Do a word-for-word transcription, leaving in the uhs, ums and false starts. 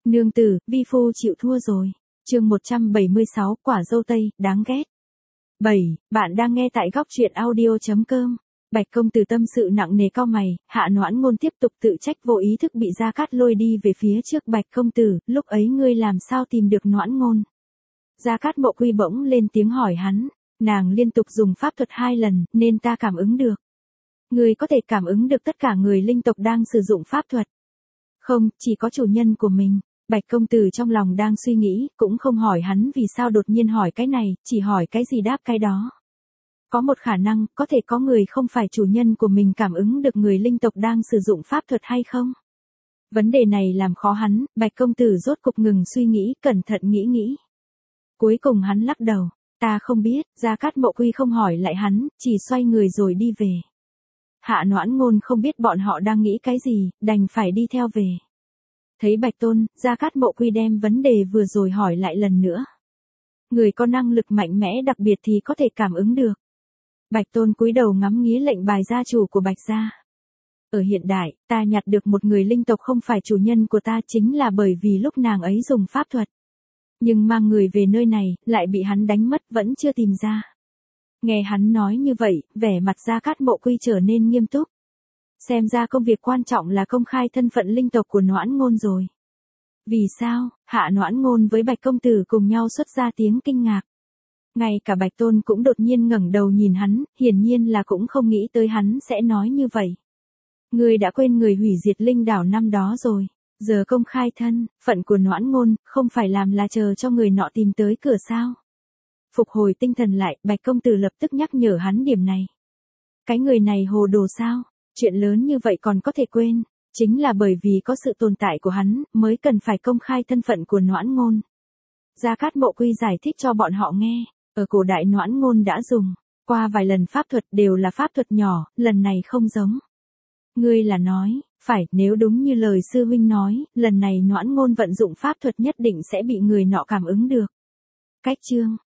Nương tử, vi phu chịu thua rồi. Chương một trăm bảy mươi sáu, quả dâu tây, đáng ghét. bảy. Bạn đang nghe tại góc truyện audio chấm com. Bạch công tử tâm sự nặng nề cau mày, Hạ Noãn Ngôn tiếp tục tự trách vô ý thức bị Gia Cát lôi đi về phía trước. Bạch công tử, lúc ấy ngươi làm sao tìm được Noãn Ngôn? Gia Cát Mộ Quy bỗng lên tiếng hỏi hắn, nàng liên tục dùng pháp thuật hai lần, nên ta cảm ứng được. Ngươi có thể cảm ứng được tất cả người linh tộc đang sử dụng pháp thuật. Không, chỉ có chủ nhân của mình. Bạch công tử trong lòng đang suy nghĩ, cũng không hỏi hắn vì sao đột nhiên hỏi cái này, chỉ hỏi cái gì đáp cái đó. Có một khả năng, có thể có người không phải chủ nhân của mình cảm ứng được người linh tộc đang sử dụng pháp thuật hay không? Vấn đề này làm khó hắn, Bạch công tử rốt cục ngừng suy nghĩ, cẩn thận nghĩ nghĩ. Cuối cùng hắn lắc đầu, ta không biết. Gia Cát Mộ Quy không hỏi lại hắn, chỉ xoay người rồi đi về. Hạ Noãn Ngôn không biết bọn họ đang nghĩ cái gì, đành phải đi theo về. Thấy Bạch Tôn, Gia Cát Mộ Quy đem vấn đề vừa rồi hỏi lại lần nữa. Người có năng lực mạnh mẽ đặc biệt thì có thể cảm ứng được. Bạch Tôn cúi đầu ngắm nghía lệnh bài gia chủ của Bạch gia. Ở hiện đại, ta nhặt được một người linh tộc không phải chủ nhân của ta chính là bởi vì lúc nàng ấy dùng pháp thuật. Nhưng mang người về nơi này, lại bị hắn đánh mất vẫn chưa tìm ra. Nghe hắn nói như vậy, vẻ mặt Gia Cát Mộ Quy trở nên nghiêm túc. Xem ra công việc quan trọng là công khai thân phận linh tộc của Noãn Ngôn rồi. Vì sao? Hạ Noãn Ngôn với Bạch công tử cùng nhau xuất ra tiếng kinh ngạc. Ngay cả Bạch Tôn cũng đột nhiên ngẩng đầu nhìn hắn, hiển nhiên là cũng không nghĩ tới hắn sẽ nói như vậy. Ngươi đã quên người hủy diệt linh đảo năm đó rồi. Giờ công khai thân phận của Noãn Ngôn, không phải làm là chờ cho người nọ tìm tới cửa sao? Phục hồi tinh thần lại, Bạch công tử lập tức nhắc nhở hắn điểm này. Cái người này hồ đồ sao? Chuyện lớn như vậy còn có thể quên, chính là bởi vì có sự tồn tại của hắn, mới cần phải công khai thân phận của Noãn Ngôn. Gia Cát Mộ Quy giải thích cho bọn họ nghe, ở cổ đại Noãn Ngôn đã dùng qua vài lần pháp thuật đều là pháp thuật nhỏ, lần này không giống. Ngươi là nói, phải, nếu đúng như lời sư huynh nói, lần này Noãn Ngôn vận dụng pháp thuật nhất định sẽ bị người nọ cảm ứng được. Cách chương